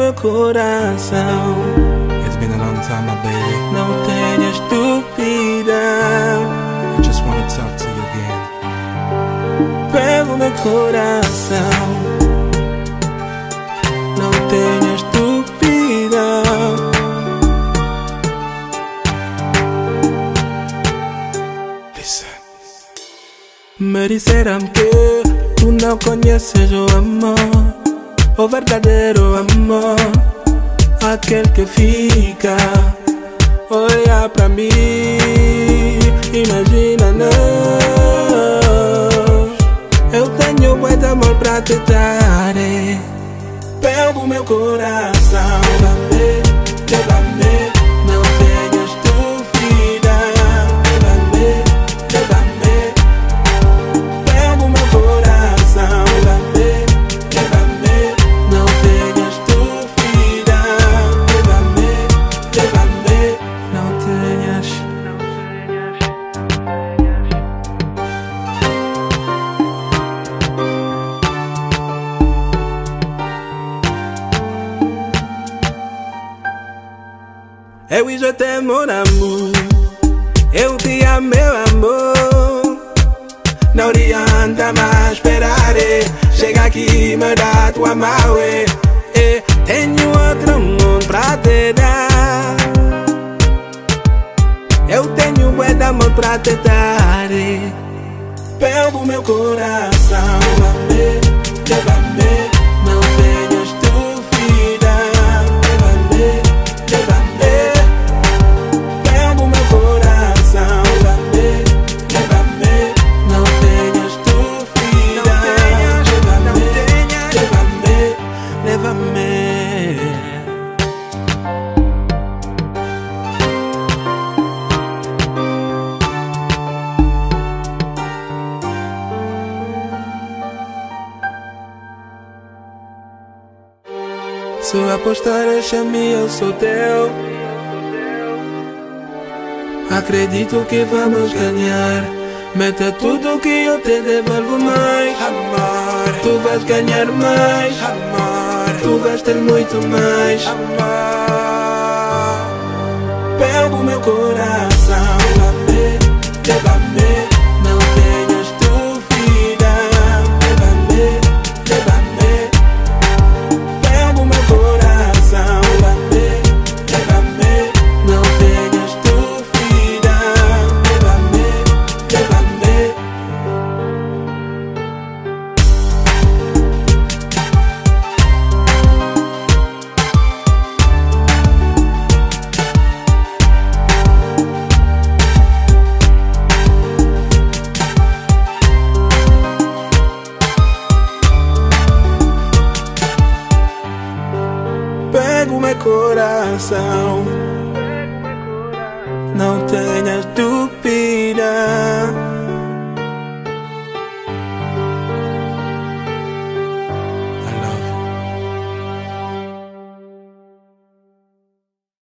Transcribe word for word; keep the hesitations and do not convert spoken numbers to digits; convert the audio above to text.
meu coração. It's been a long time, my baby. Não tenhas dúvida. I just wanna talk to you again. Pelo meu coração. Não tenhas dúvida. Listen. Me disseram que tu não conheces o amor, o verdadeiro amor, aquele que fica. Olha pra mim, imagina nós. Eu tenho muito amor pra te dar, eh. Pelo meu coração. Leva-me, leva-me, não tenhas dúvida. Leva-me, leva-me, pelo meu coração. Leva-me, leva-me, não tenhas dúvida. Leva-me, leva-me, não tenhas. Eu e je t'aime mon amour. Eu te amo meu amor. Não adianta mais esperar, eh. Chega aqui e me dá tua mão, eh. Eh. Tenho outro mundo pra te dar. Eu tenho muito amor pra te dar, eh. Pelo meu coração. Leva-me, leva-me, não tenhas dúvida. Leva-me, leva-me, pelo meu coração. Leva-me, leva-me, não tenhas dúvida. Leva-me, leva-me, leva-me. Se apostares a mim, eu sou teu. Acredito que vamos ganhar. Meta tudo que eu te devolvo mais. Amor, tu vais ganhar mais. Amor, tu vais ter muito mais. Amor, pelo meu coração. Leva-me, leva-me, não tenhas dúvida. Leva-me, leva-me, pelo meu coração. Leva-me, leva-me, não tenhas dúvida. Leva-me, leva-me. Pego meu coração. Não tem